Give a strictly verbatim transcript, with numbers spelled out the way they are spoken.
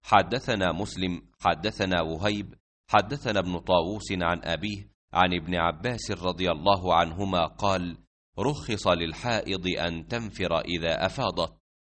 حدثنا مسلم حدثنا وهيب حدثنا ابن طاووس عن أبيه عن ابن عباس رضي الله عنهما قال: رخص للحائض أن تنفر إذا أفاضت،